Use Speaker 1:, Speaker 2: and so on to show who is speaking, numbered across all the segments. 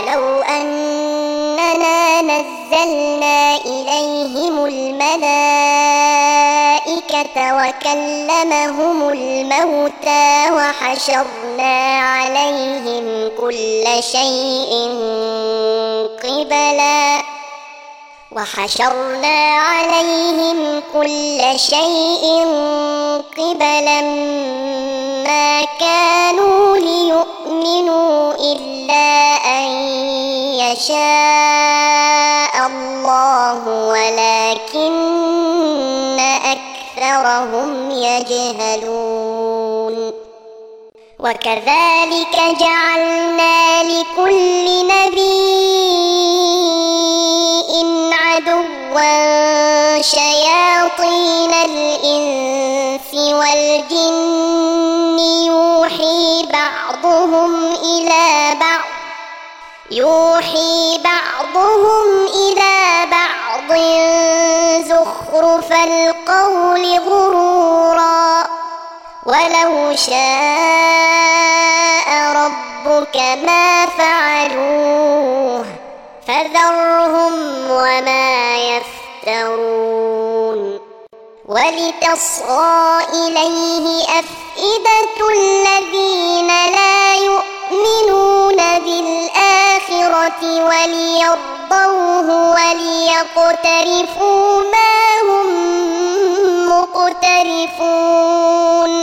Speaker 1: ولو أننا نزلنا إليهم الملائكة وكلمهم الموتى وحشرنا عليهم كل شيء قبلا ما كانوا ليؤمنوا إلا أن يشاء الله ولكن أكثرهم يجهلون وكذلك جعلنا لكل نبي عدوا شياطين الإنس والجن يوحي بعضهم إلى بعض زخرف القول غرورا ولو شاء ربك ما فعلوه فذرهم وما يفترون ولتصغى إليه أفئدة الذين لا يؤمنون بالآخرة وليرضوه وليقترفوا ما هم مقترفون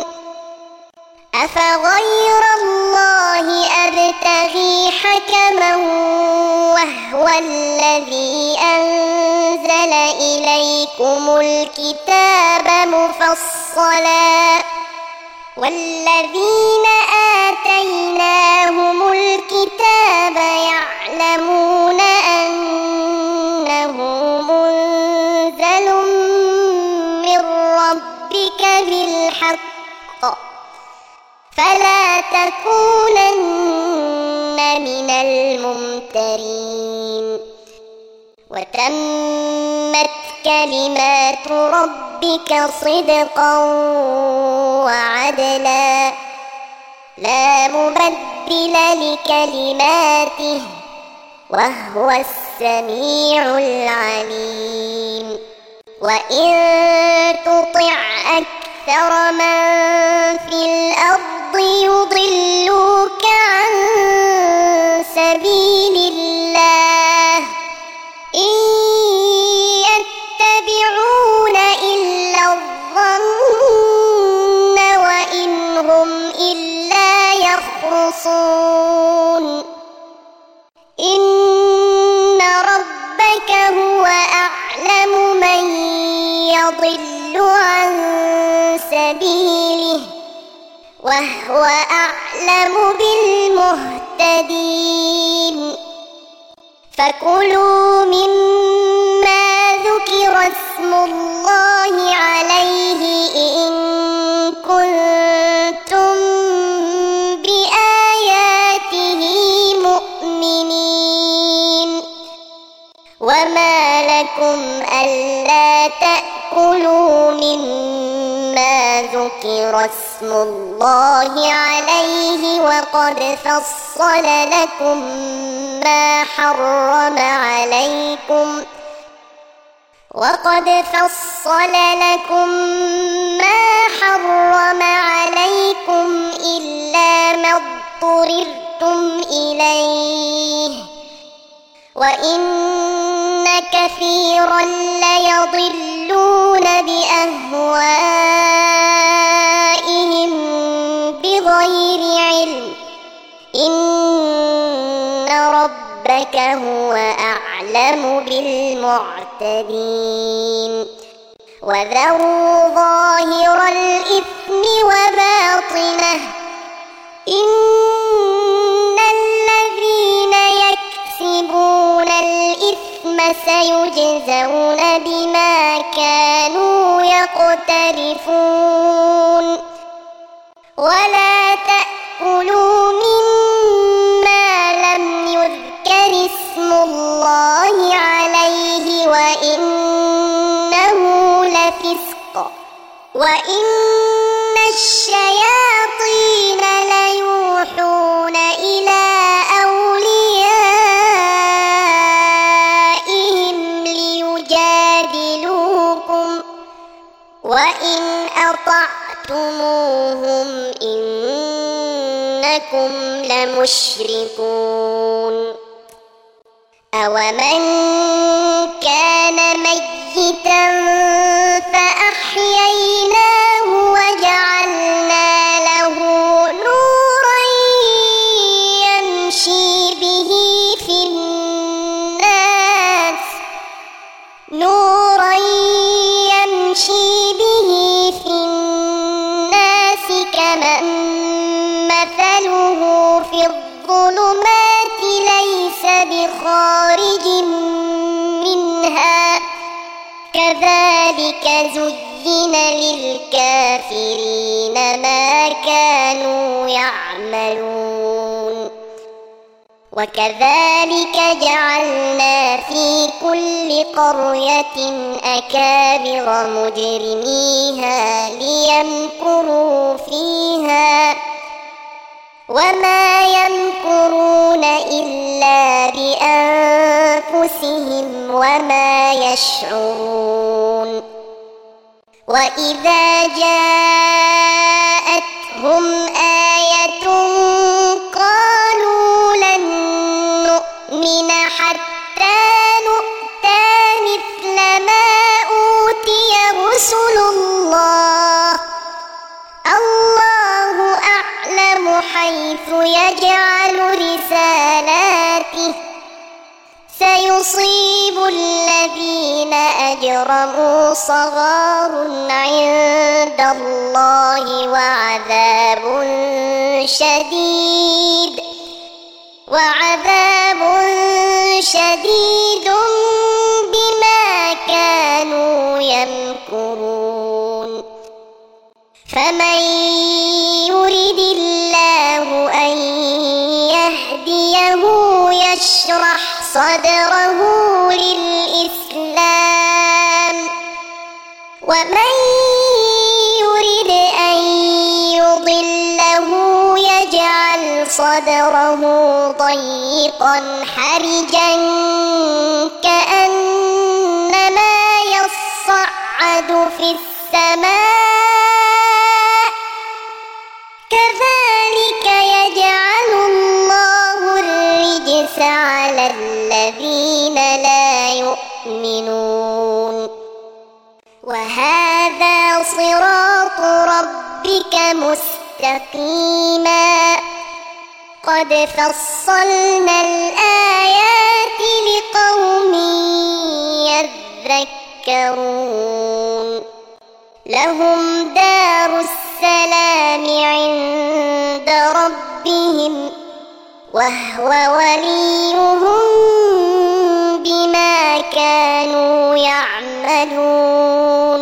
Speaker 1: أفغير الله أبتغي حكما وهو الذي أنزل إليكم الكتاب مفصلا والذين آتيناهم الكتاب يعلمون أنه منزل من ربك بالحق فلا تكونن من الممترين وتمت كلمات ربك صدقا وعدلا لا مبدل لكلماته وهو السميع العليم وإن تطع أكثر من في الأرض يضلوك عن سبيل الله إن يتبعون إلا الظن وإن هم إلا يخرصون إن ربك هو أعلم من يضل عن سبيله وهو أعلم بالمهتدين فكلوا مما ذكر اسم الله عليه إن كنتم بآياته مؤمنين وما لكم ألا تأكلوا مما ذكر اسم الله عليه وقد فصل لكم ما حرم عليكم إلا ما اضطررتم إليه وإن كثيرا ليضلون بأهوائهم بغير علم إن ربك هو أعلم بالمعتدين وذروا ظاهر الإثم وباطنه إن الذين يكسبون الإثم سيجزون بما كانوا يقترفون ولا تأكلوا مما لم يذكر اسم الله عليه وإنه لفسق وإن الشياطين ليوحون إلى أوليائهم إنكم لمشركون أومن كان ميتا فأحييناه وجعلنا له نورا يمشي به في الناس كمن مثله في الظلمات ليس بخارج منها كذلك زين للكافرين ما كانوا يعملون وكذلك جعلنا في كل قرية أكابر مجرميها ليمكروا فيها وما يمكرون إلا بأنفسهم وما يشعرون وإذا جاءتهم آية قالوا لن نؤمن حتى نؤتى مثل ما أوتي رسل الله أعلم حيث يجعل رسالاته سيصيب الذين أجرموا صغار عند الله وعذاب شديد بما كانوا يمكرون فمن يرد الله أن يهديه يشرح صدره للإسلام ومن يرد أن يضله يجعل صدره ضيقا حرجا كأنما يصعد في السماء كذلك يجعل الله الرجس على الذين لا يؤمنون وهذا صراط ربك مستقيما قد فصلنا الآيات لقوم يذكرون لهم دار السلام عند ربهم وهو وليهم بما كانوا يعملون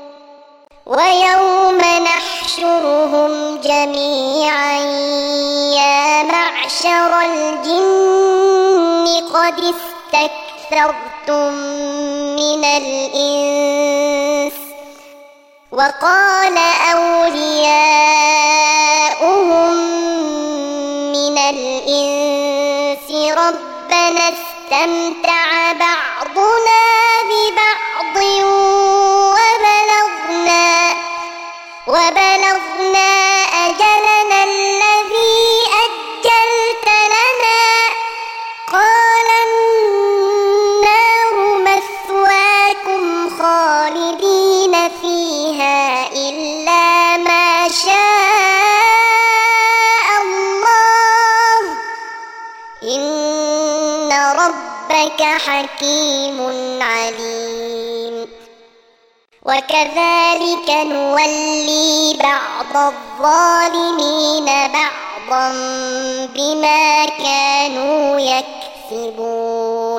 Speaker 1: ويوم نحشرهم جميعا يا معشر الجن قد استكثرتم من الإنس وقال أولياؤهم من الإنس ربنا استمتع بعضنا ببعض وبلغنا أجلنا الذي أجلت لنا قال النار مثواكم خالدين فيها إلا ما شاء الله إن ربك حكيم عليم وكذلك نولي بعض الظالمين بعضا بما كانوا يكسبون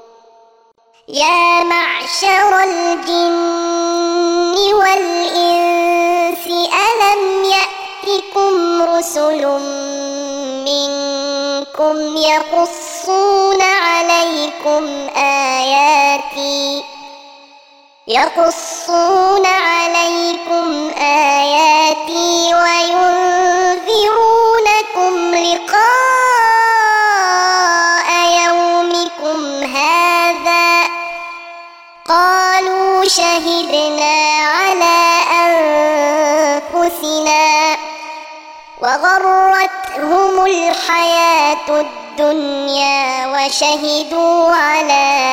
Speaker 1: يا معشر الجن والإنس ألم يأتكم رسل منكم يقصون عليكم آياتي وينذرونكم لقاء يومكم هذا قالوا شهدنا على أنفسنا وغرتهم غرتهم الحياة الدنيا وشهدوا على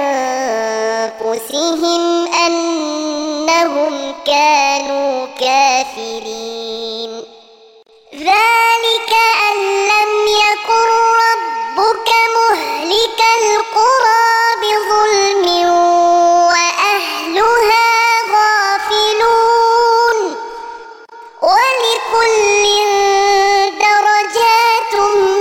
Speaker 1: أنفسهم أنهم كانوا كافرين. ذلك أن لم يكن ربك مهلك القرى بظلم وأهلها غافلون، ولكل درجات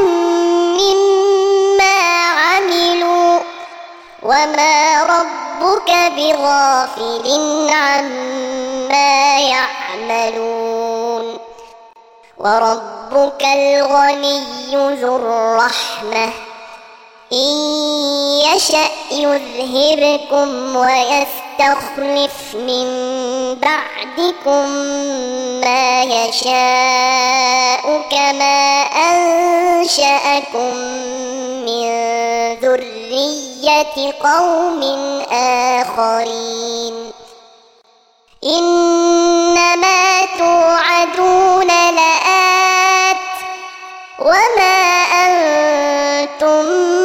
Speaker 1: مما عملوا وما ربك بغافل عما يعملون. وربك الغني ذو الرحمة إن يشأ يذهبكم ويستخلف من بعدكم ما يشاء كما أنشأكم من ذرية قوم آخرين. إنما توعدون لآت وما أنتم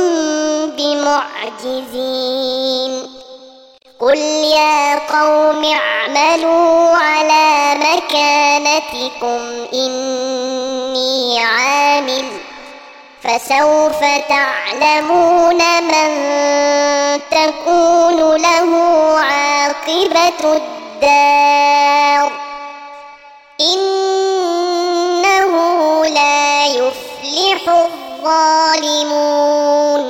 Speaker 1: بمعجزين. قل يا قوم اعملوا على مكانتكم إني عامل فسوف تعلمون من تكون له عاقبة الدار إنه لا يفلح الظالمون.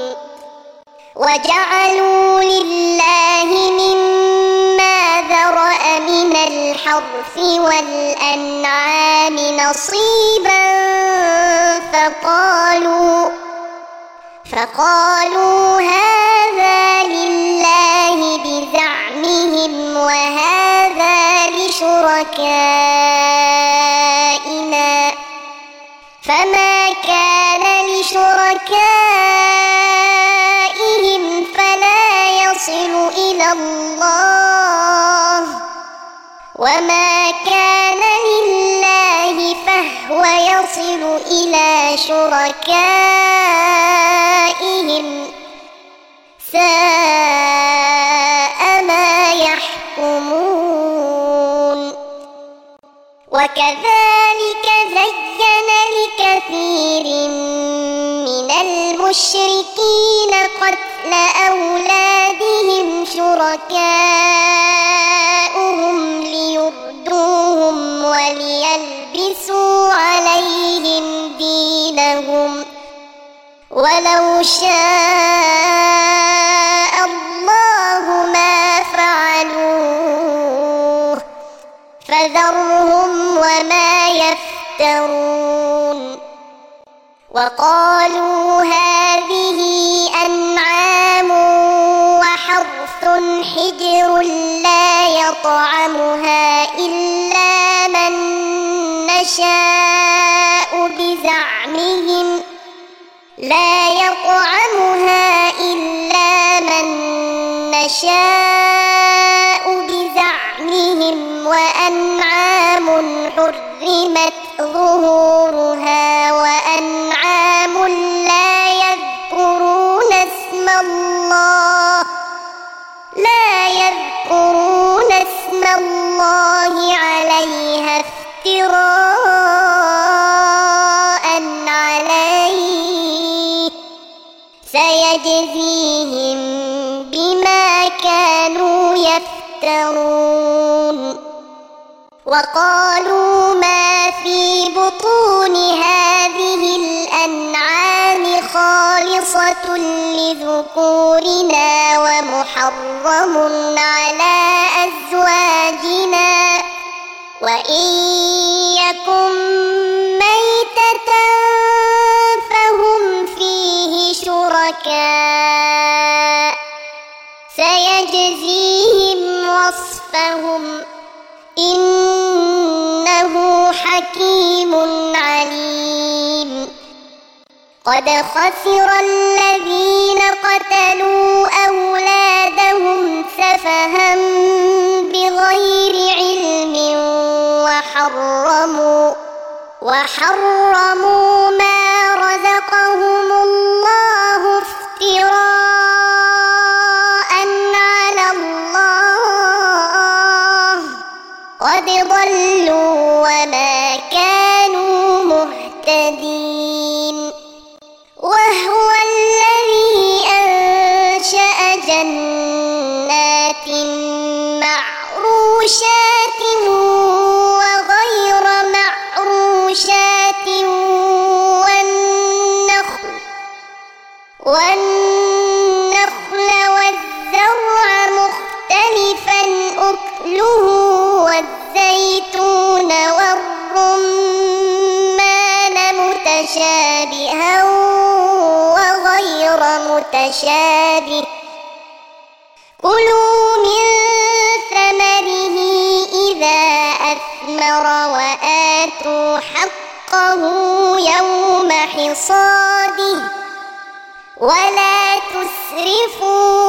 Speaker 1: وجعلوا لله مما ذرأ من الحرث والأنعام نصيبا فقالوا هذا لله بزعمهم وهذا لشركائنا فما كان لشركائهم فلا يصل إلى الله وما كان لله فهو يصل إلى شركائهم ساء ما يحكمون. وكذلك زين لكثير من المشركين قتل أولادهم شركاؤهم ليردوهم وليلبسوا عليهم دينهم ولو شاء الله ما فعلوه فذرهم وما يفترون. وقالوا هذه أنعام وحرث حجر لا يطعمها إلا من نشاء بزعمهم وأنعام حرمت ظهورها وأنعام لا يذكرون اسم الله عليها افتراء عليه سيجزيهم بما كانوا يفترون. وقالوا ما في بطون هذه الأنعام خالصة لذكورنا ومحرم على أزواجنا وإن يكن ميتة فهم فيه شركاء سيجزيهم وصفهم إنه حكيم عليم. قد خسر الذين قتلوا أولادهم سفها بغير علم وحرموا قد ضلوا وما كانوا مهتدين وهو الذي أنشأ جنات معروشات وغير معروشات والنخل والزرع مختلفا أكله والزيتون والرمان متشابها وغير متشابه كلوا من ثمره إذا أثمر وآتوا حقه يوم حصاده ولا تسرفوا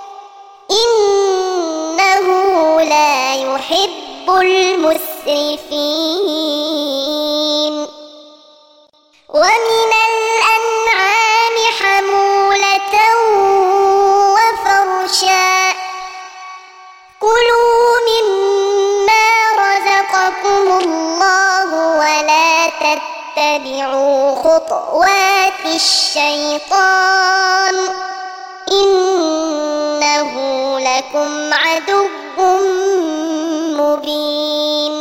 Speaker 1: إنه لا يحب المسرفين ومن الأنعام حمولة وفرشا كلوا مما رزقكم الله ولا تتبعوا خطوات الشيطان إنه لكم عدو مبين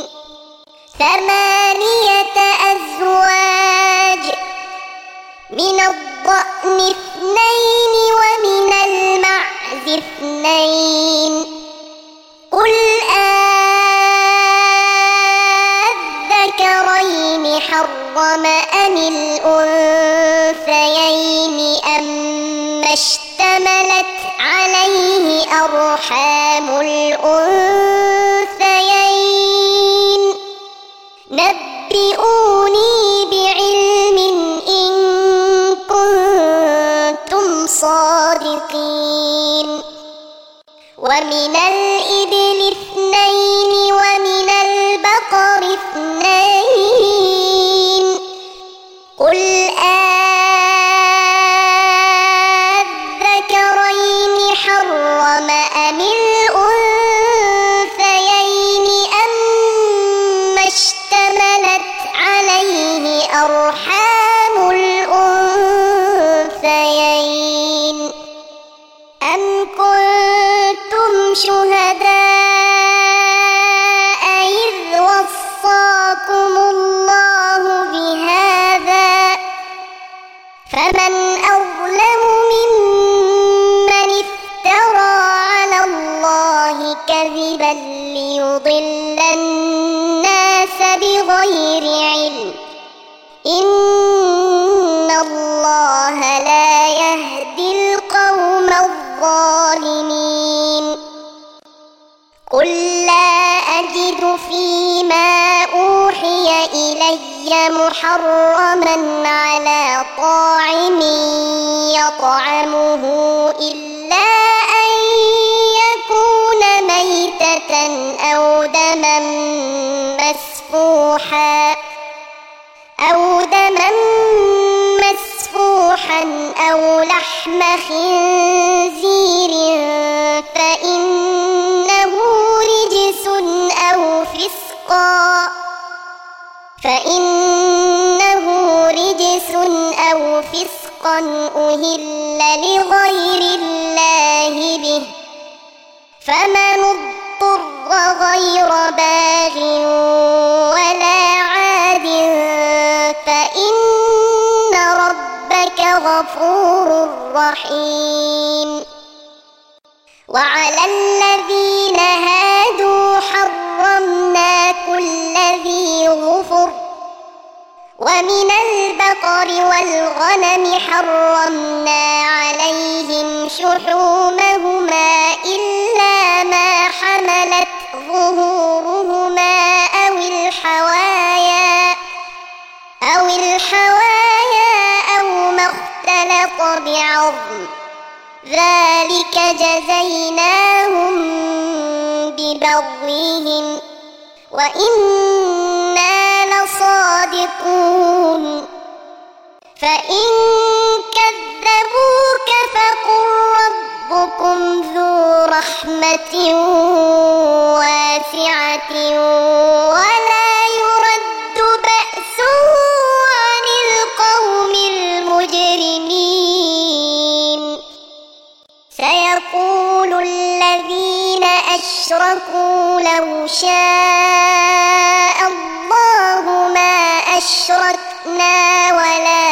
Speaker 1: 8 أزواج من الضأن 2 ومن المعز 2 قل أذكرين حرم أم الأنثيين أما اشتملت عليه أرحام الأنثيين نبئوني بعلم إن كنتم صادقين ومن الإبل 2 ومن البقر 2 قل أذكرين حرم أم الأنثيين أما اشتملت عليه أرحام الأنثيين أم كنتم شهداء إذ وصاكم الله بهذا فمن أظلم ممن افترى على الله كذبا ليضل الناس بغير علم إن الله لا يهدي القوم الظالمين قل لا أجد فيما أوحي إلي محرما على طاعم يطعمه إلا أن يكون ميتة أو دما مسفوحا أو لحم خنزير فإنه رجس أو فسقا أهل لغير الله به فمن اضطر غير باغ ولا عاد فإن ربك غفور رحيم وعلى الذين هادوا حرمنا كل ذي ظفر ومن البقر والغنم حرمنا عليهم شحومهما إلا ما حملت ظهورهما أو الحوايا أو ما اختلط بعظم ذلك جزيناهم ببغيهم وإنا لصادقون فإن كذبوك فقل ربكم ذو رحمة واسعة أشركوا لو شاء الله ما أشركنا ولا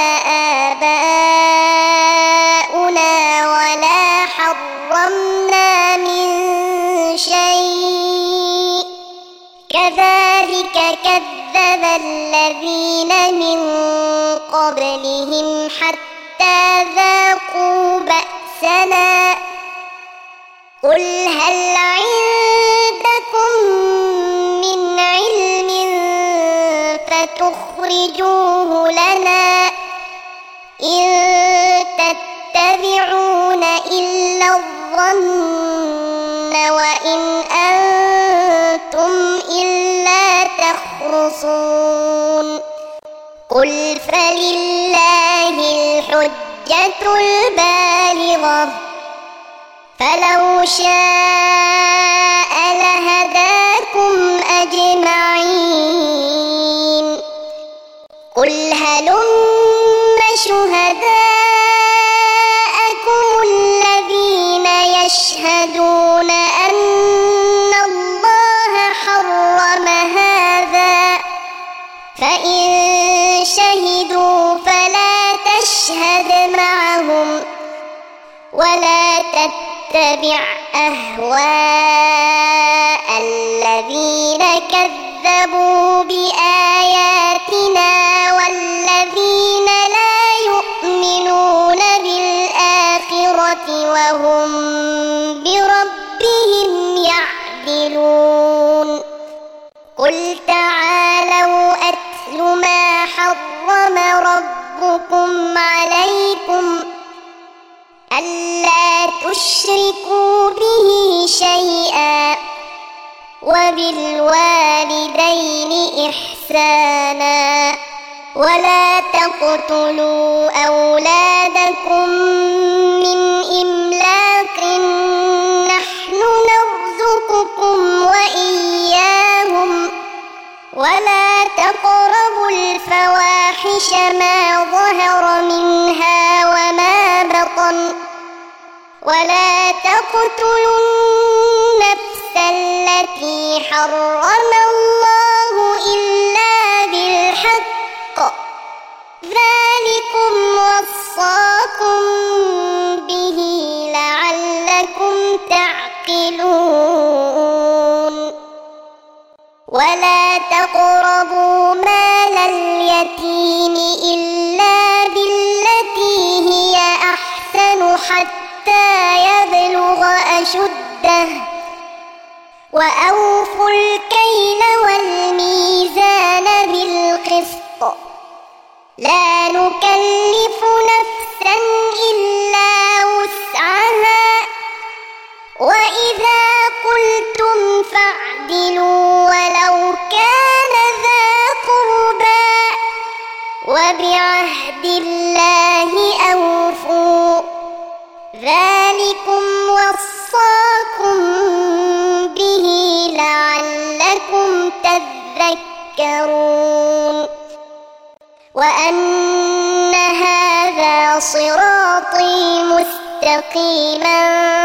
Speaker 1: آباؤنا ولا حرمنا من شيء كذلك كذب الذين من قبلهم حتى ذاقوا بأسنا قل هل عندكم من علم فتخرجوه لنا إن تتبعون إلا الظن وإن أنتم إلا تخرصون قل فلله الحجة البالغة فلو شاء لهداكم أجمعين قل هلم شهداءكم الذين يشهدون أن الله حرم هذا فإن شهدوا فلا تشهد معهم ولا تتبع أهواء الذين كذبوا بآياتنا والذين لا يؤمنون بالآخرة وهم بربهم يعدلون قل تعالوا أتل ما حرم ربكم عليكم ألا تشركوا به شيئا وبالوالدين إحسانا ولا تقتلوا أولادكم من إملاق نحن نرزقكم وإياهم ولا تقربوا الفواحش ما ظهر منها وما بطن ولا تقتلوا النفس التي حرم الله إلا بالحق ذلكم وصاكم به لعلكم تعقلون ولا تقربوا مال اليتيم إلا بالتي هي أحسن حتى يبلغ أشده وأوفوا الكيل والميزان بالقسط لا نكلف نفسا إلا وسعها وإذا قلتم فاعدلوا ولو كان ذا قربى وبعهد الله أوفوا ذلكم وصاكم به لعلكم تذكرون وأن هذا صراطي مستقيما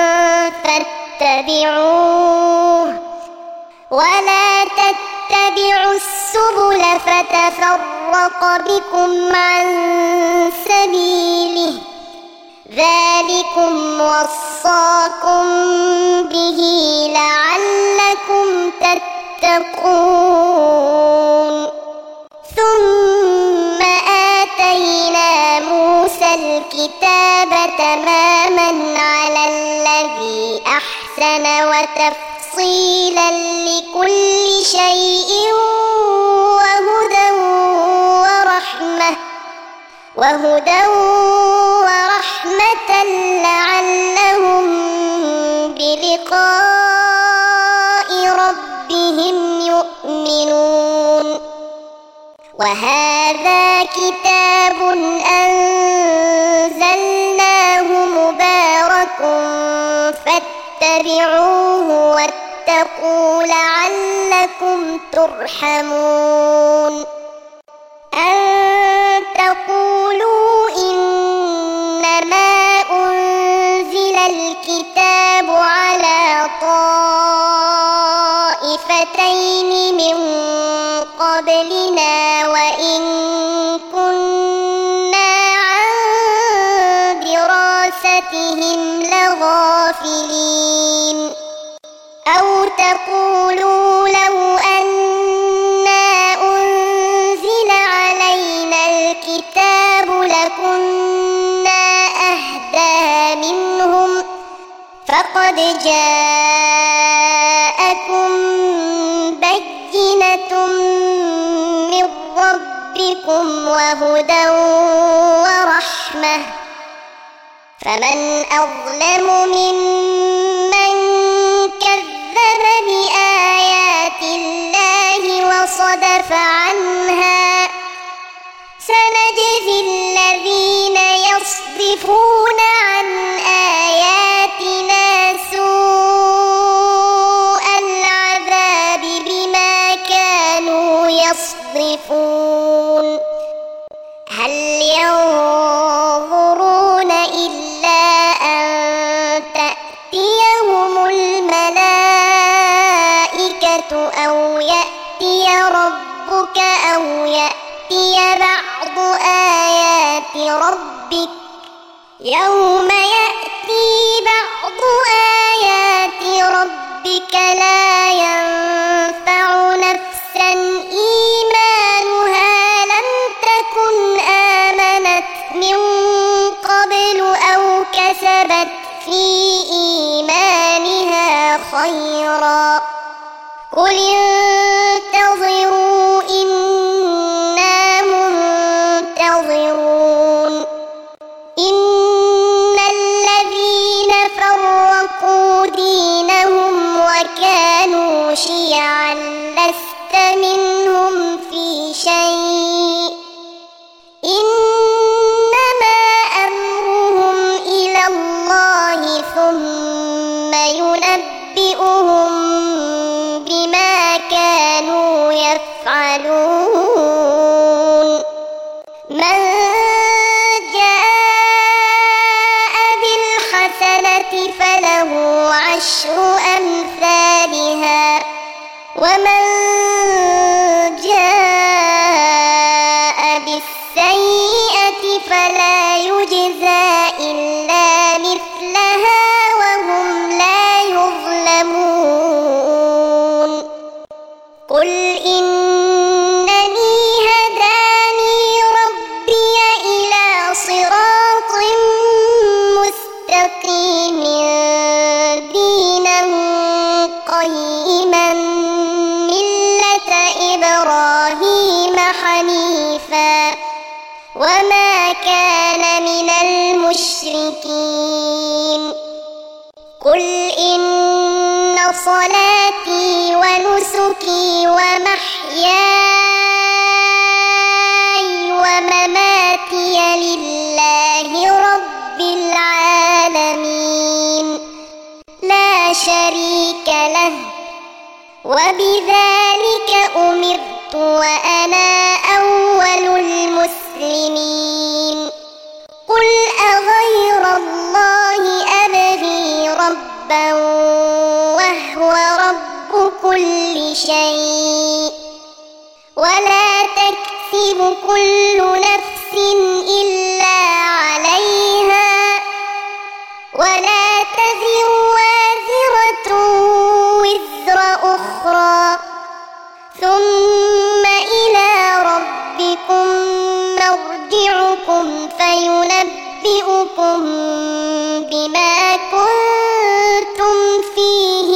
Speaker 1: فاتبعوه ولا تتبعوا السبل فتفرق بكم عن سبيله ذلكم وصاكم به لعلكم تتقون ثم آتينا موسى الكتاب تماما على الذي أحسن وتفصيلا لكل شيء وهدى ورحمة لعلهم بلقاء ربهم يؤمنون وهذا كتاب أنزلناه مبارك فاتبعوه واتقوا لعلكم ترحمون أن تقولوا إنما أنزل الكتاب على طائفتين بهم لغافلين أو تقولوا لو أنا أنزل علينا الكتاب لكنا أهدى منهم فقد جاءكم بينة من ربكم وهدى ورحمة فمن أظلم ممن كذب بآيات الله وصدف عنها سنجزي الذين يصدفون عن آياتنا سوء العذاب بما كانوا يصدفون هل ينظرون إلا أن تأتيهم الملائكة أو يأتي ربك أو يأتي بعض آيات ربك يوم يأتي بعض آيات ربك لا ينفع نفسا إيمانها لم تكن آمنت من قبل أو كسبت في إيمانها خيرا قل انتظروا إنا منتظرون إن الذين فرقوا دينهم وكانوا شيعا لست منهم في شيء إنما أمرهم إلى الله ثم ينبئهم بما كانوا يفعلون من جاء بالحسنة فله عشر أمثالها ومن جاء بالسيئة فلا يجزى إلا مثلها وهم لا يظلمون قل إنني هداني ربي إلى صراط مستقيم دينا قيما ملة إبراهيم حنيفا وما كان من المشركين قل إن صلاتي ونسكي ومحياي ومماتي لله رب العالمين لا شريك له وبذلك أمرت وأنا أول المسلمين قل أغير الله أبغي ربا وهو رب كل شيء ولا تكسب كل نفس إلا عليها ولا تزر وازرة وزر أخرى ثم إلى ربكم مرجعكم فينبئكم بما كنتم فيه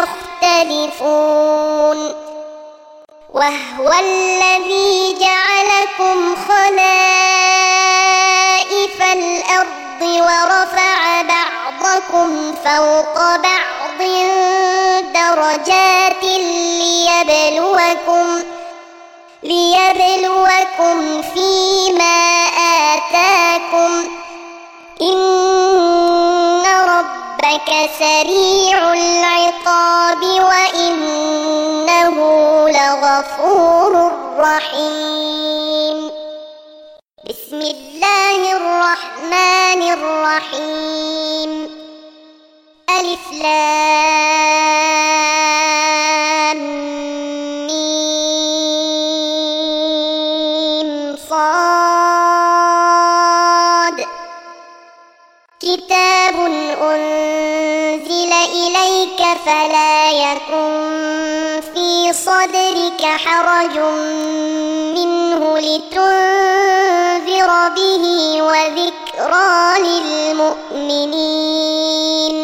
Speaker 1: تختلفون وهو الذي جعلكم خلائف الأرض ورفع بعضكم فوق بعض درجات ليبلوكم فيما آتاكم إن ربك سريع العقاب وإنه لغفور رحيم بسم الله الرحمن الرحيم ألف لام ميم صاد كتاب يكن في صدرك حرج منه لتنذر به وذكرى للمؤمنين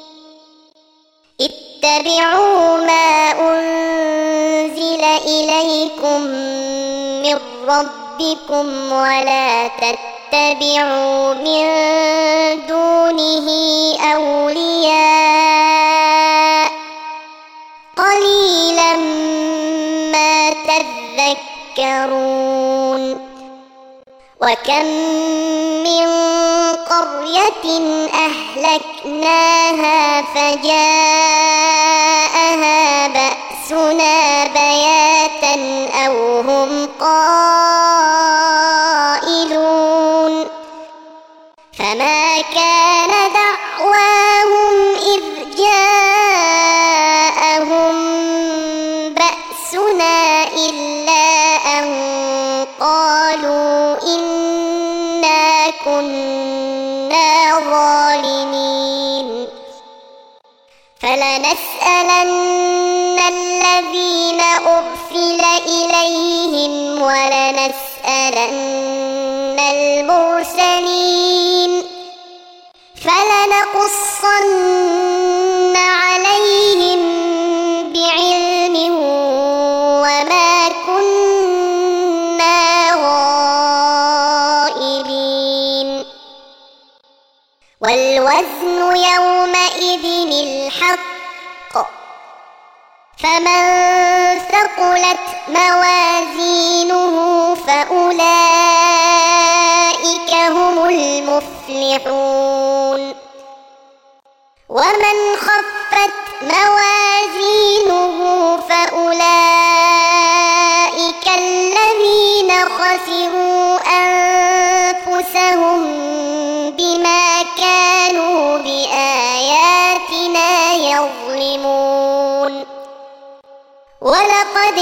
Speaker 1: اتبعوا ما أنزل إليكم من ربكم ولا تتبعوا من دونه أولياء قليلا ما تذكرون وكم من قرية أهلكناها فجاءها بأسنا بياتا أو هم قائلون فما كان دعواهم إذ جاءهم بأسنا إلا أن قالوا إنا كنا ظالمين فلنسألن الذين أرسل إليهم ولنسألن المرسلين فلنقصن عليهم بعلم وما كنا غائبين والوزن يومئذ الحق فمن ثقلت موازينه فأولئك هم المفلحون ومن خفت موازينه فأولئك الذين خسروا أنفسهم بما كانوا بآياتنا يظلمون ولقد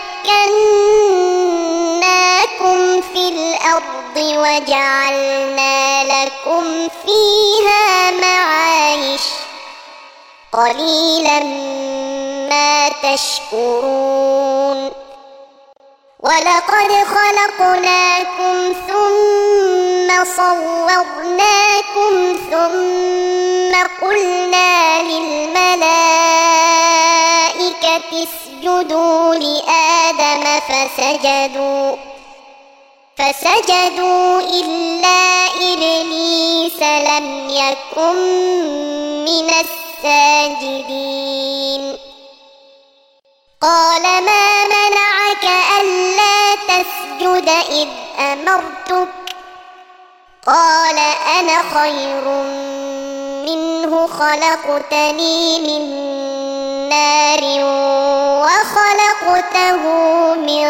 Speaker 1: مكناكم في الأرض وجعلنا لكم فيها معايش قليلا ما تشكرون ولقد خلقناكم ثم صورناكم ثم قلنا للملائكة اسجدوا لآدم فسجدوا إلا إبليس لم يكن من الساجدين قال ما منعك ألا تسجد إذ أمرتك قال أنا خير منه خلقتني من نار وخلقته من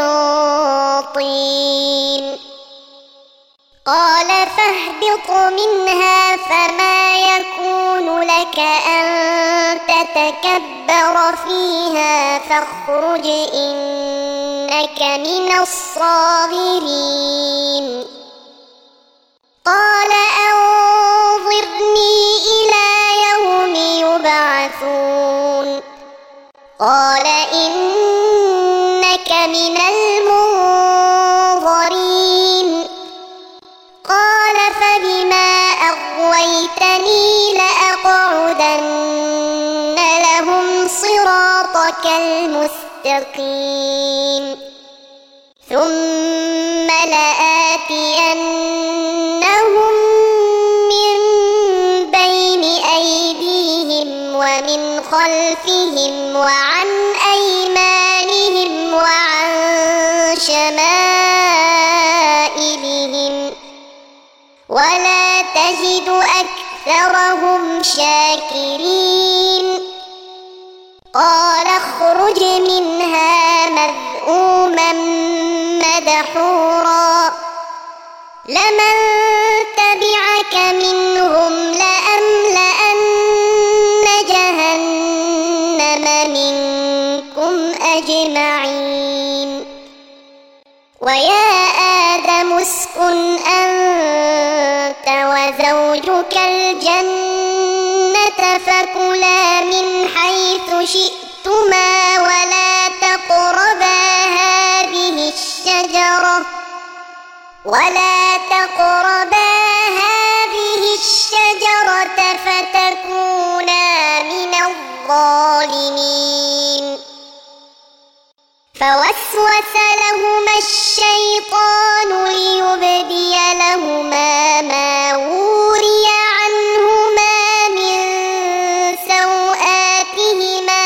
Speaker 1: طين قال فاهبط منها فما يكون لك أن تتكبر فيها فاخرج إنك من الصاغرين قال أنظرني إلى يوم يبعثون قال إنك من المنظرين قال فبما أغويتني لأقعدن لهم صراطك المستقيم ثم لآتينهم من بين أيديهم ومن خلفهم وعن أيمانهم وعن شمائلهم ولا تجد أكثرهم شاكرين قال اخرج منها مذءوما مدحورا لمن تبعك منهم لأملأن جهنم منكم أجمعين ويا آدم اسكن أنت وزوجك الجنة فكلا من حيث شئتما ولا تقربا هذه الشجرة فتكونا من الظالمين فوسوس لهما الشيطان ليبدي لهما ما وري عنهما من سوآتهما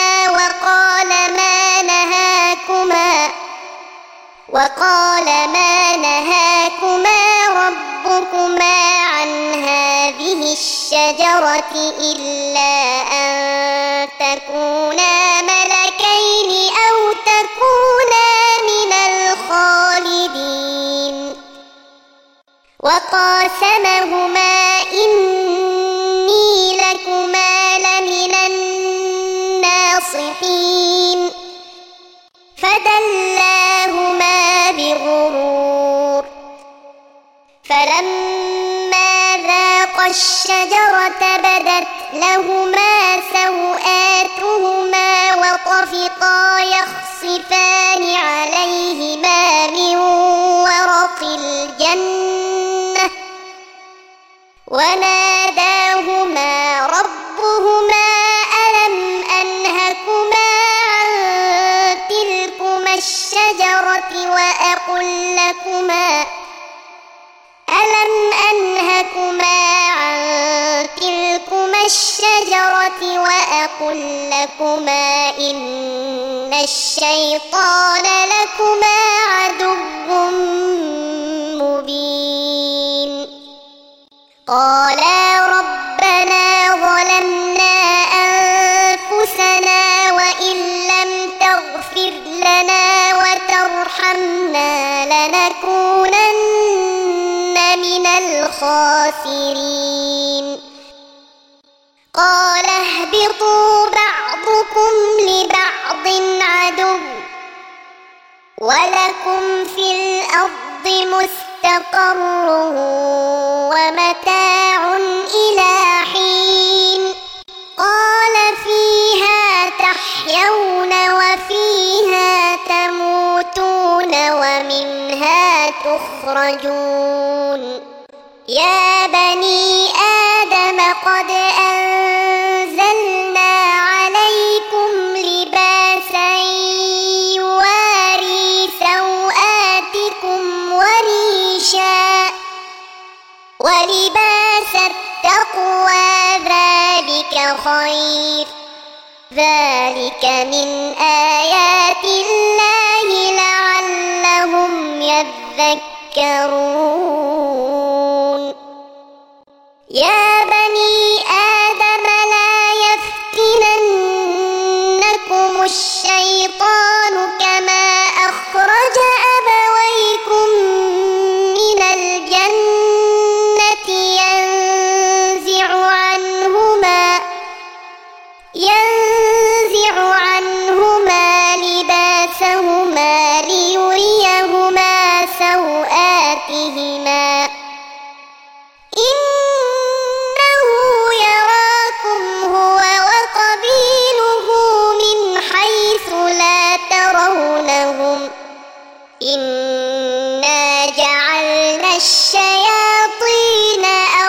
Speaker 1: وقال ما نهاكما ربكما عن هذه الشجرة إلا أن تكونا ملكين أو تكونا من الخالدين وقاسمهما إني لكما لمن الناصحين فدلاهما بغرور فلما ذاقا الشجرة بدت لهما سوآتهما وطفقا يخصفان عليهما من ورق الجنة وناداهما ربهما ألم أنهكما عن تلكما الشجرة وأقل لكما إن الشيطان لكما عدو مبين قالا ربنا ظلمنا أنفسنا وإن لم تغفر لنا وترحمنا لنكونن من الخاسرين قال اهبطوا بعضكم لبعض عدو ولكم في الأرض مستقر ومتاع إلى حين قال فيها تحيون وفيها تموتون ومنها تخرجون يا بني آدم قد أنزلنا عليكم لباسا يواري سوآتكم ولباس التقوى ذلك خير ذلك من آيات الله لعلهم يذكرون يا بني آدم لا يفتننكم الشيطان كما أخرج أبويكم من الجنة ينزع عنهما لباسهما ليريهما سوآتهما إنه يراكم هو وقبيله من حيث لا ترونهم إنا جعلنا الشياطين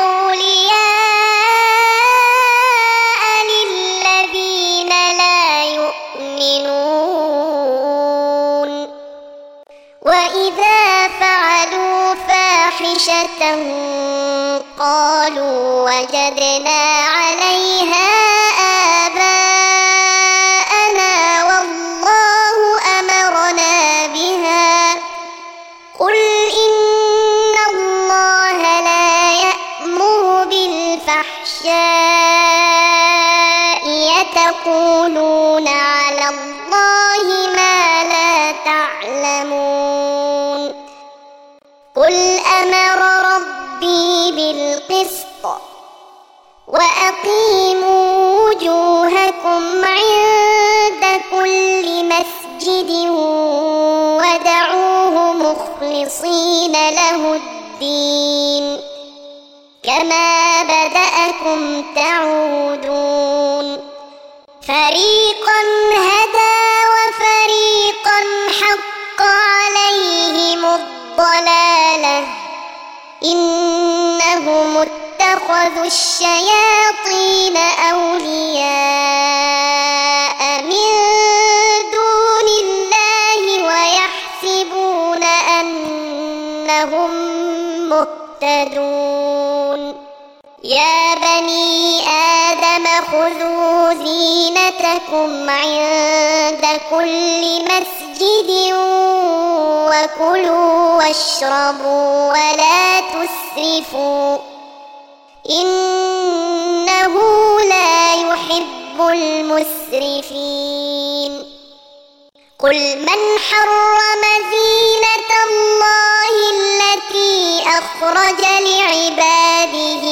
Speaker 1: أولياء للذين لا يؤمنون وإذا فعلوا فاحشة قالوا وجدنا عليها آباءنا والله أمرنا بها قل إن الله لا يأمر بالفحشاء يتقولون على الله ما لا تعلمون قل أمر ربي بالقسط وأقيموا وجوهكم عند كل مسجد ودعوه مخلصين له الدين كما بدأكم تعودون فريقا هدى وفريقا حق عليهم الضلالة إنهم اتخذوا الشياطين أولياء من دون الله ويحسبون أنهم مهتدون يا بني آدم خذوا زينتكم عند كل مسجد وكلوا واشربوا ولا تسرفوا إنه لا يحب المسرفين قل من حرم زينة الله التي أخرج لعباده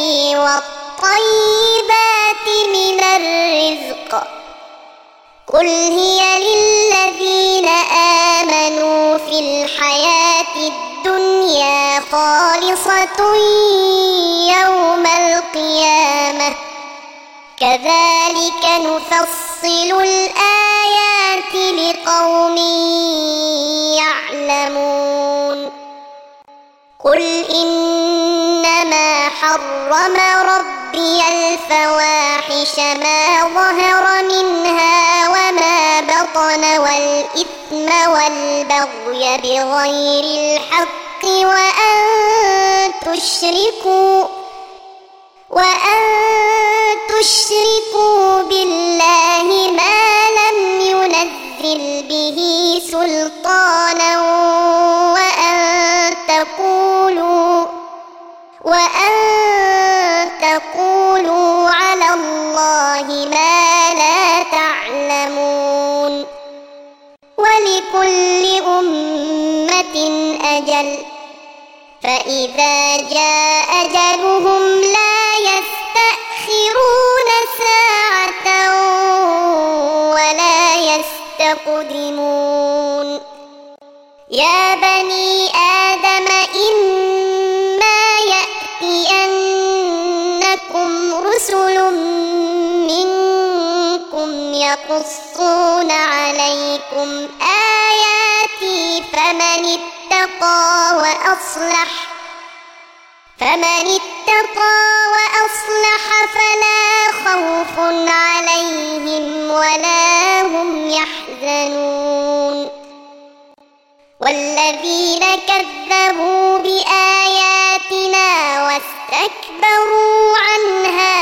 Speaker 1: والطيبات من الرزق قل هي للذين آمنوا في الحياة الدنيا خالصة يوم القيامة كذلك نفصل الآيات لقوم يعلمون قل إنما حرم ربي الفواحش ما ظهر منها وما بطن والإثم والبغي بغير الحق وأن تشركوا بالله ما لم ينزل به سلطانا وأن تقولوا على الله ما لا تعلمون ولكل أمة أجل فإذا جاء أجلهم لا يستأخرون ساعة ولا يستقدمون يا بني آدم إما يأتينكم رسل منكم يقصون عليكم آياتي فمن اتقى وأصلح فلا خوف عليهم ولا هم يحزنون والذين كذبوا بآياتنا واستكبروا عنها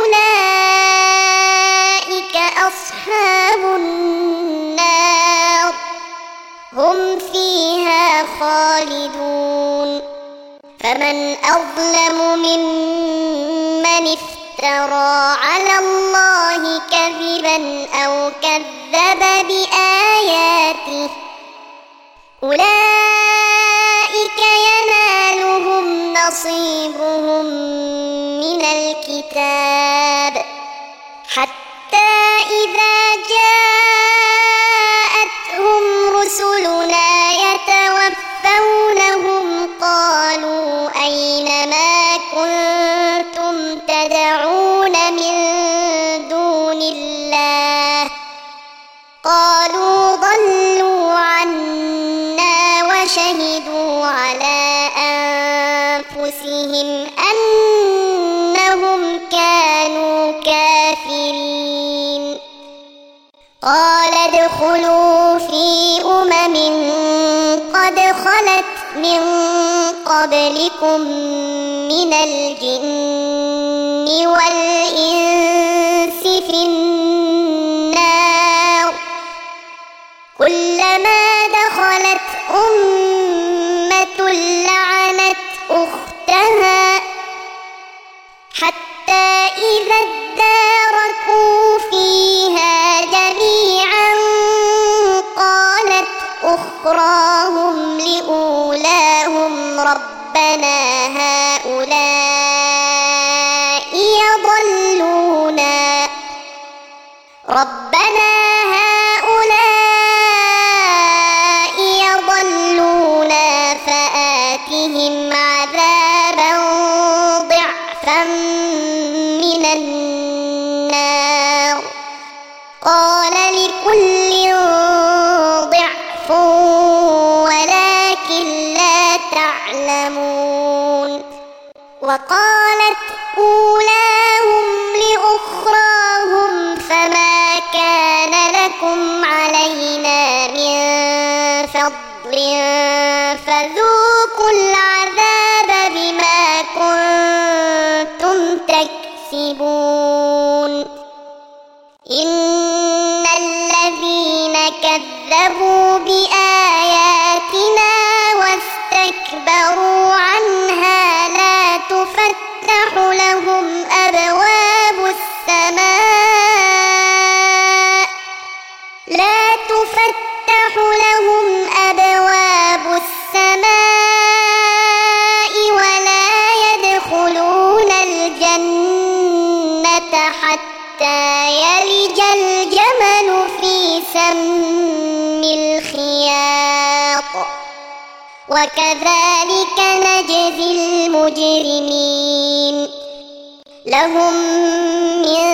Speaker 1: أولئك أصحاب النار هم فيها خالدون فمن أظلم ممن افترى على الله كذبا أو كذب بآياته أولئك ينالهم نصيبهم من الكتاب حتى إذا جاءتهم رسلنا يتوفونهم قالوا أين ما كنتم تدعون من دون الله قالوا ضلوا عنا وشهدوا على أنفسهم أنهم كانوا كافرين قال ادخلوا في أمم قد خلت من قبلكم من الجن والإنس في النار كلما دخلت أمة لعنت أختها حتى إذا اداركوا فيها جميعا قالت أخراهم لأولاهم ربنا هؤلاء يضلونا فآتهم عذابا ضعفا من النار قال لكل ضعف ولكن لا تعلمون وقالت أولاهم لأخراهم فما كان لكم علينا من فضل فذوقوا العذاب بما كنتم تكسبون إن الذين كذبوا بآياتنا واستكبروا عنها لا تفتح لهم أبواب السماء ولا يدخلون الجنة حتى يلج الجمل في سم الخياط وكذلك نجزي المجرمين لهم من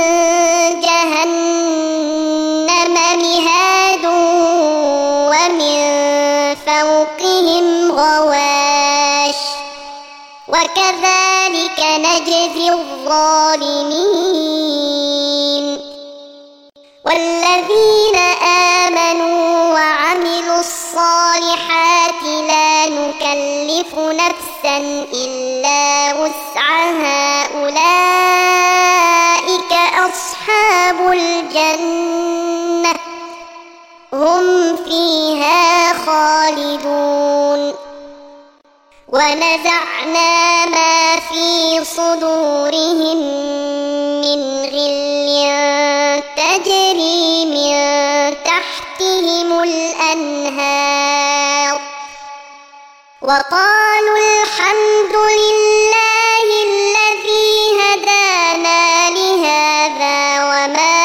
Speaker 1: جهنم مهاد ومن فوقهم غواش وكذلك نجزي الظالمين والذين آمنوا وعملوا الصالحات لا نكلف نفسا إلا وسعها أولئك أصحاب الجنة هم فيها خالدون ونزعنا ما في صدورهم من غل تجري من تحتهم الأنهار وقالوا الحمد لله الذي هدانا لهذا وما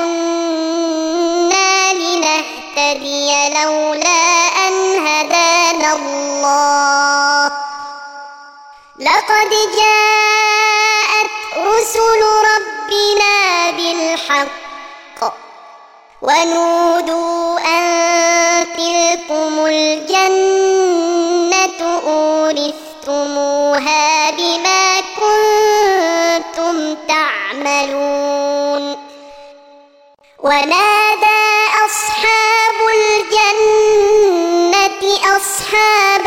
Speaker 1: كنا لنهتدي لولا أن هدانا الله لقد جاءت رسل ربنا بالحق ونودوا أن تلكم الجنة أورثتموها بما كنتم تعملون ونادى أصحاب الجنة أصحاب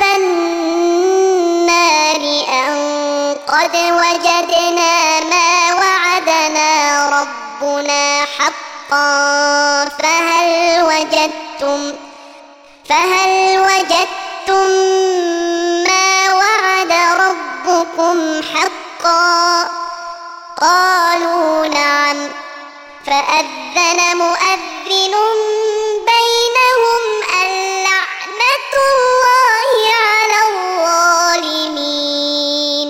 Speaker 1: النار أن قد وجدنا ما وعدنا ربنا حقا فهل وجدتم ما وعد ربكم حقا قالوا نعم فأذن مؤذن بينهم اللعنة الله على الظالمين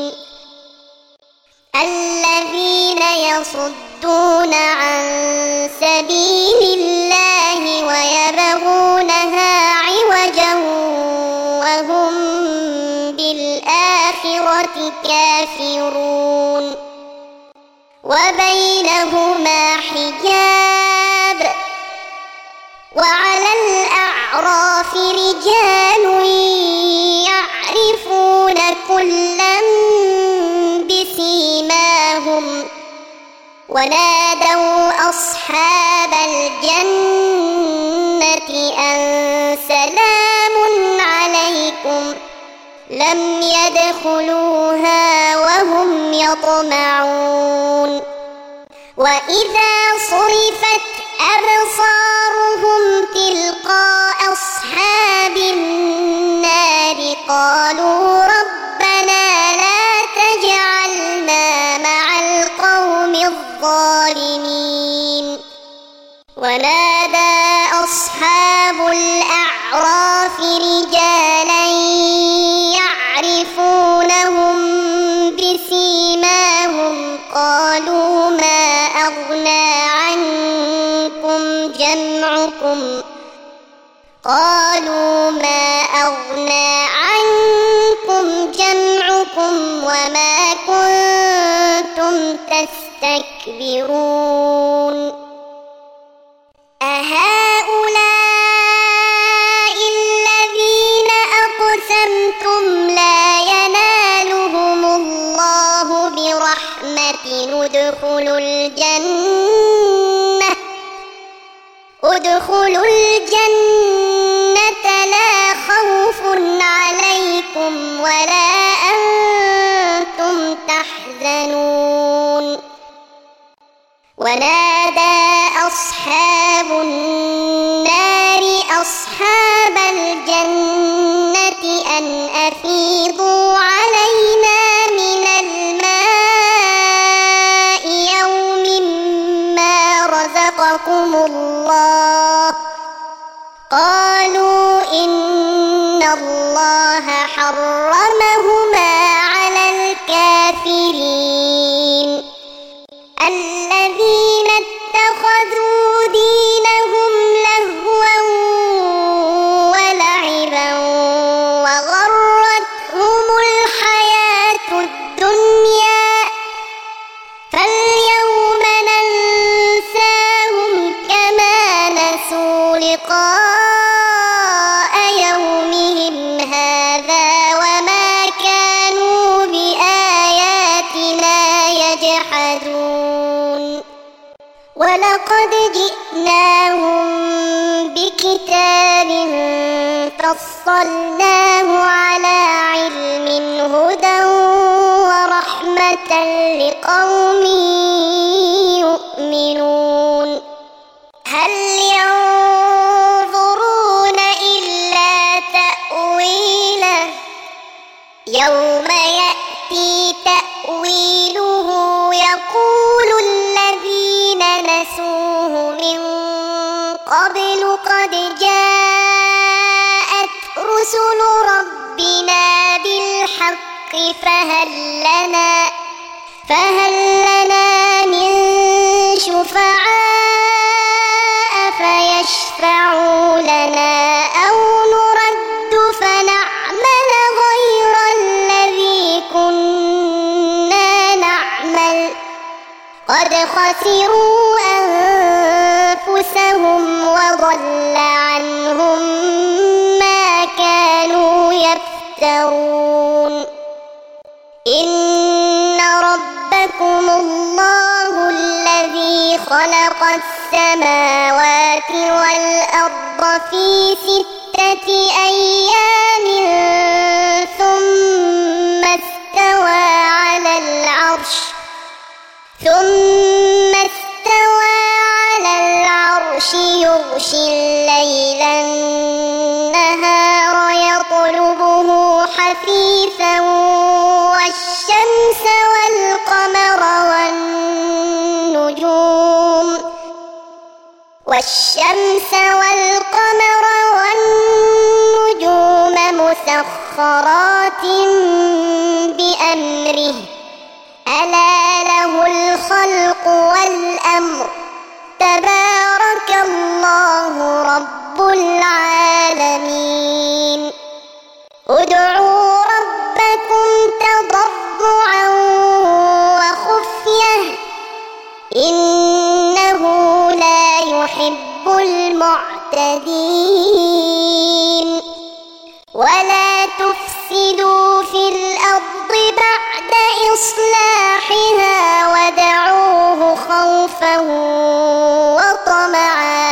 Speaker 1: الذين يصدون عن سبيل الله ويبغونها عوجا وهم بالآخرة كافرون وبينهما حجاب وعلى الأعراف رجال يعرفون كلا بسيماهم ونادوا أصحاب الجنة أن سلام عليكم لم يدخلوها وهم يطمعون وإذا صرفت أبصارهم تلقاء أصحاب النار قالوا ربنا لا تجعلنا مع القوم الظالمين ونادى أصحاب الأعراف رجالا يعرفونهم بسيماهم قالوا ما أغنى عنكم جمعكم وما كنتم تستكبرون أهؤلاء الذين أقسمتم لا ينالهم الله ادخلوا الجنة لا خوف عليكم ولا أنتم تحزنون ونادى أصحاب النار أصحاب الجنة أن أفيضوا علينا من الماء يوم ما رزقكم الله قالوا إن الله حرمهما على الكافرين الذين اتخذوا دينهم لهوا ولعبا وغرتهم الحياة الدنيا فاليوم ننساهم كما نسوا لقاء يومهم هذا وما كانوا بآياتنا يجحدون ولقد جئناهم بكتاب فصلناه على علم هدى ورحمة لقوم يؤمنون هل ينظرون إلا تأويله يوم يأتي تأويله يقول الذين نسوه من قبل قد جاءت رسل ربنا بالحق فهل لنا من شفعاء فيشفعوا لنا أو نرد فنعمل غير الذي كنا نعمل قد خسروا أنفسهم وضل عنهم ما كانوا يفترون إن ربكم الله الذي خلق السماوات والأرض في 6 أيام ثم استوى على العرش يغشي الليل النهار يطلبه حثيثا والشمس والقمر والنجوم مسخرات بأمره ألا له الخلق والأمر تبارك الله رب العالمين ادعوا ربكم تضرعا وخفية إنه لا يحب المعتدين ولا تفسدوا في الأرض بعد إصلاحها ودعوه خوفا وطمعا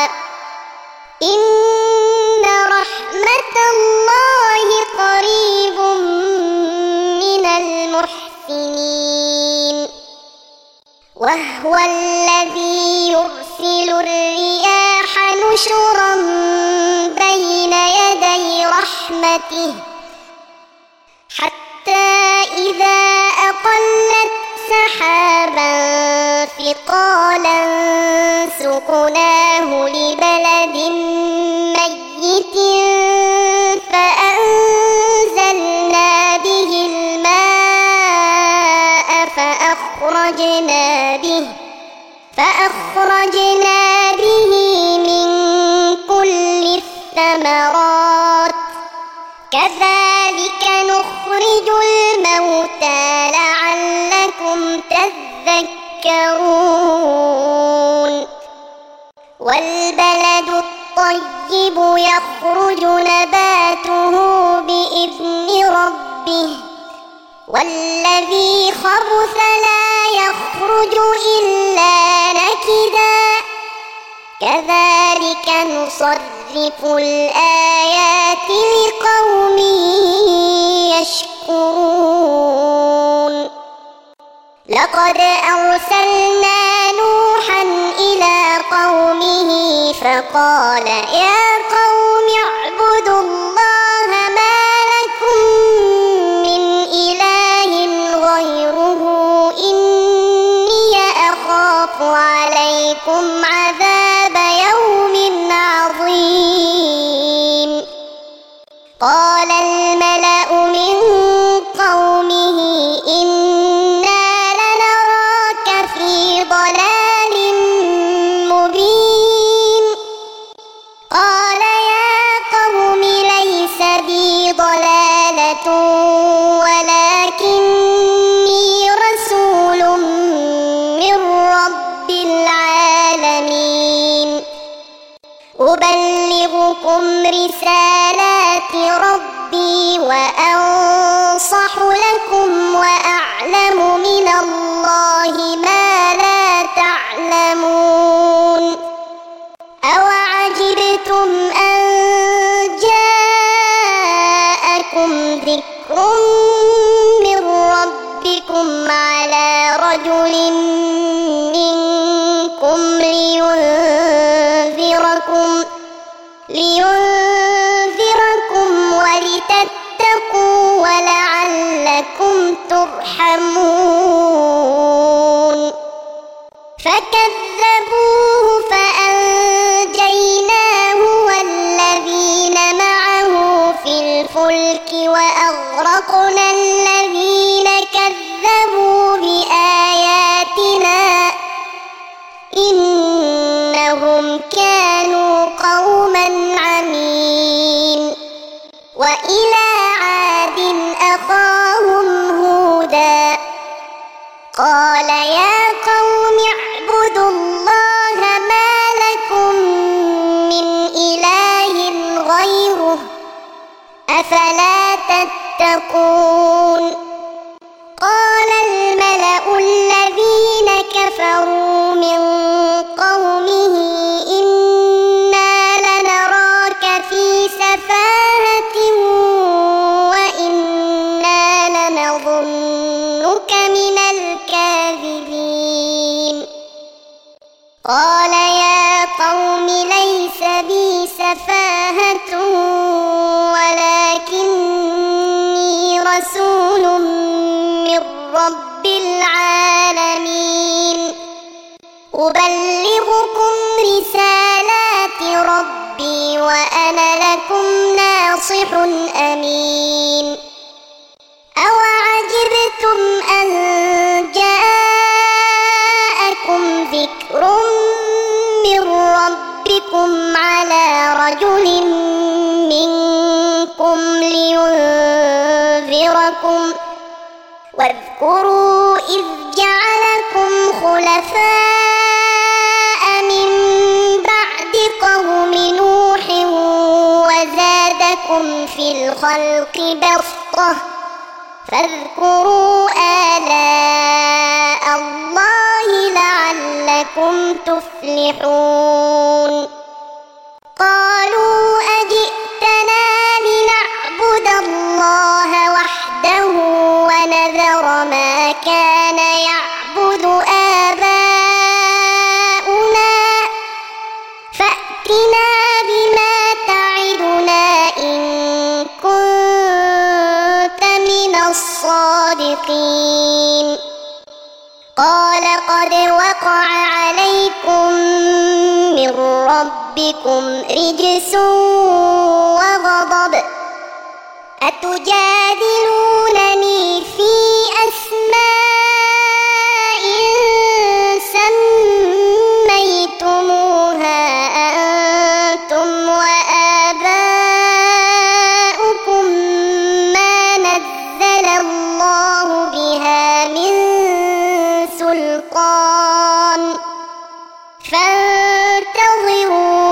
Speaker 1: إن رحمة الله قريب من المحسنين وهو الذي يرسل الرياح نشرا بين يدي رحمته حتى إذا أقلت سحابا ثقالا سقناه لبلد ميت فأنزلنا به الماء فأخرجنا به من كل الثمرات كذلك نخرج الموتى لعلكم تذكرون والبلد الطيب يخرج نباته بإذن ربه والذي خبث لا يخرج إلا نكدا كذلك نصرف الآيات لقوم يشكرون لقد أرسلنا نوحا إلى قومه فقال يا قوم اعبدوا الله ما لكم من إله غيره إني أخاف عليكم عذاب يوم عظيم قال الملأ من قومه إنا لنراك في ضلال مبين قال يا قوم ليس بي ضلالة ولكني رسول من رب العالمين أبلغكم رسالات ربي وأنصح لكم وأعلم من الله ما لا تعلمون أوعجبتم أن جاءكم ذكر من ربكم على رجل منكم لينذركم ولتتقوا ولعلكم ترحمون فكذبوه فأنجيناه والذين معه في الفلك وأغرقنا الذين كذبوا بآياتنا إنهم كانوا قوما عمين وإلى عاد أخاهم هودا قال يا قوم اعبدوا الله ما لكم من إله غيره أفلا تتقون قال الملأ الذين كفروا من قومه إنا لنراك في سفاهة وإنا لنظنك من الكاذبين قال يا قوم ليس بي سفاهة ولكني رسول من رب العالمين أبلغكم رسالات ربي وأنا لكم ناصح أمين أوعجبتم أن جاءكم ذكر من ربكم على رجل منكم لينذركم واذكروا إذ جعلكم خلفاء من بعد قوم نوح وزادكم في الخلق بسطة فاذكروا آلاء الله لعلكم تفلحون قالوا أجئتنا لنعبد الله وحده ونذر ما كان يعبد آباؤنا فأتنا بما تعدنا إن كنت من الصادقين قال قد وقع عليكم من ربكم رجس وغضب أتجادلونني في أسماء سميتموها أنتم وآباؤكم ما نزل الله بها من سلطان فانتظروا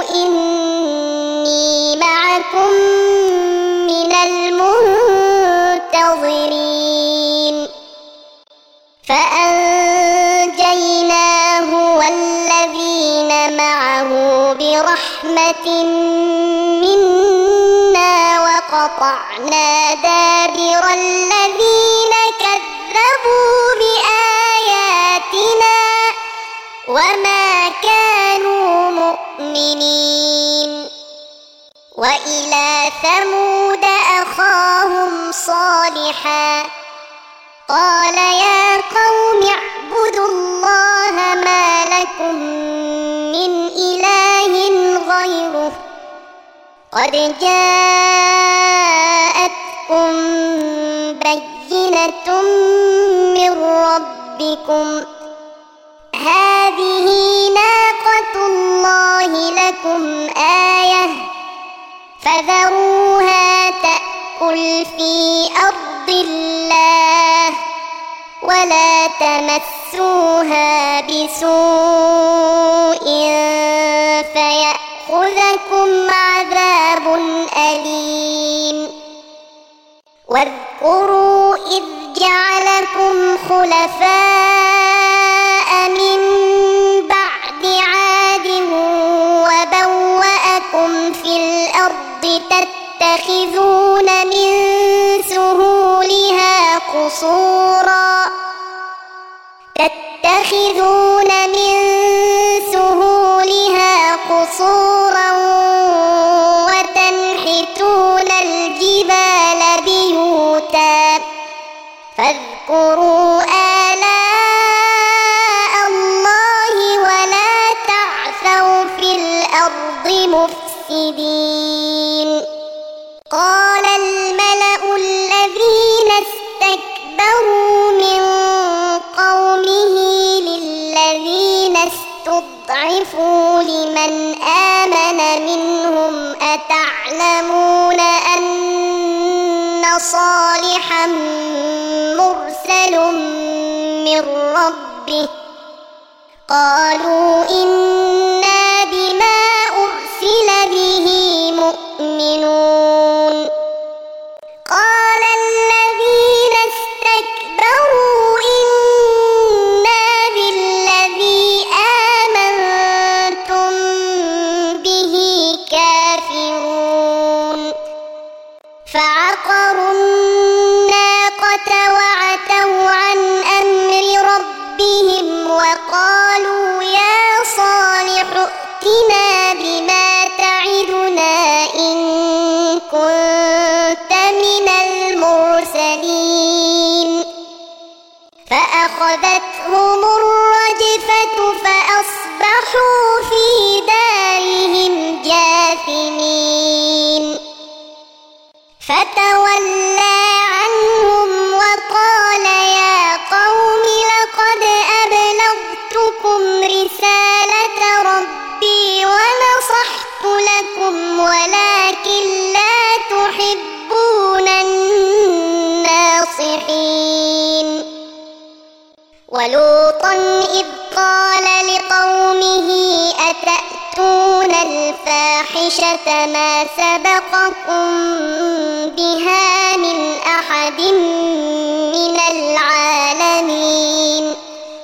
Speaker 1: إني معكم من المنتظرين برحمة منا وقطعنا دابر الذين كذبوا بآياتنا وما كانوا مؤمنين. وإلى ثمود أخاهم صالحا قال يا قوم اعبدوا الله ما لكم من إله غيره قد جاءتكم بينة من ربكم هذه ناقة الله لكم آية فذروها تأكل في أرض الله ولا تمسوها بسوء فيأخذكم عذاب أليم. واذكروا إذ جعلكم خلفاء من بعد عاد وبوأكم في الأرض تتخذون من سهولها قصورا وتنحتون الجبال بيوتا فاذكروا آلاء الله ولا تعثوا في الأرض مفسدين. قال الملأ الذين استكبروا من قومه للذين استضعفوا لمن آمن منهم أتعلمون أن صالحا مرسل من ربه قالوا إنا بما أرسل به مؤمنون. قال الذين استكبروا إنا بالذي آمنتم به كافرون. فعقروا الناقة وعتوا عن أمر ربهم وقالوا يا صالح ائتنا بما تعدنا إن كنت من المرسلين. فأخذتهم الرجفة فأصبحوا في دارهم جاثمين. فتولى عنهم وقال يا قوم لقد أبلغتكم رسالة ربي ونصحت لكم ولكن لا تحبون الناصحين. ولوطا إذ قال لقومه أتأتون الفاحشة ما سبقكم بها من أحد من العالمين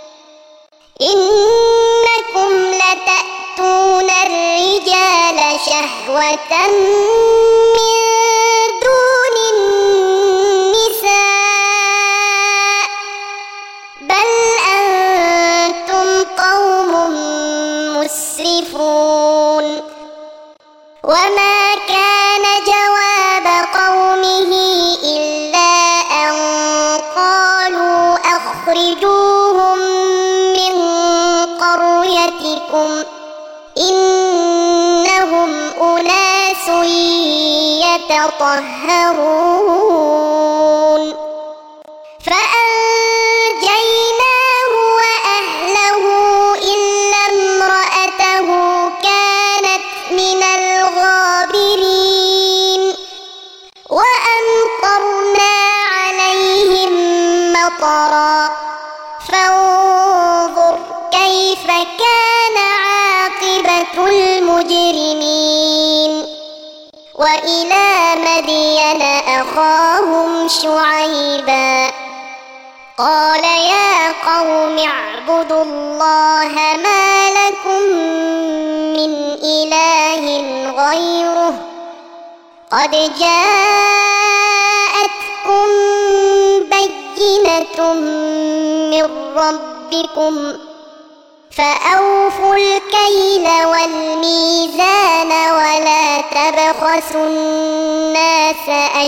Speaker 1: إنكم لتأتون الرجال شهوة من دون النساء بل أنتم قوم مسرفون. وما كان جواب قومه إلا أن قالوا أخرجوهم من قريتكم إنهم أناس يتطهرون. فأنجيناه وأهله إلا امرأته كانت من الغابرين. وأمطرنا عليهم مطرا فانظر كيف كان عاقبة المجرمين. وإلى مدين أخاهم شعيبا قال يا قوم اعبدوا الله ما لكم من إله قد جاءتكم بينة من ربكم فأوفوا الكيل والميزان ولا تبخسوا الناس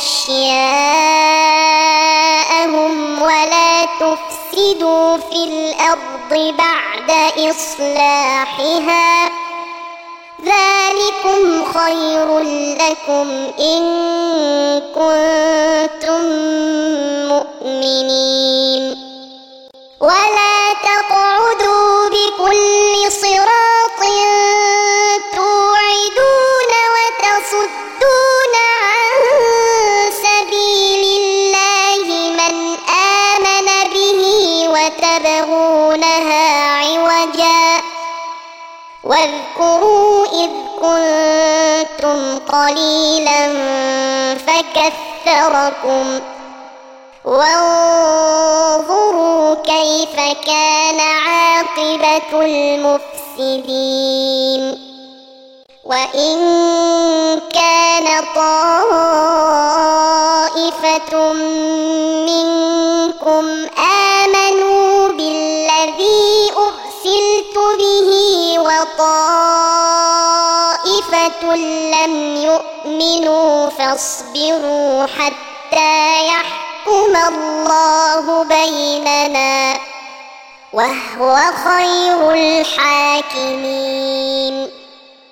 Speaker 1: أشياءهم ولا تفسدوا في الأرض بعد إصلاحها ذلكم خير لكم إن كنتم مؤمنين ولا تقعدوا بكل صراط توعدون وتصدون عن سبيل الله من آمن به وتبغونها عوجا واذكروا إذ كنتم قليلا فكثركم وانظروا كيف كان عاقبة المفسدين وإن كان طائفة منكم آمنوا بالذي أرسلت به وطائفة لم يؤمنوا فاصبروا حتى يحكم الله بيننا وهو خير الحاكمين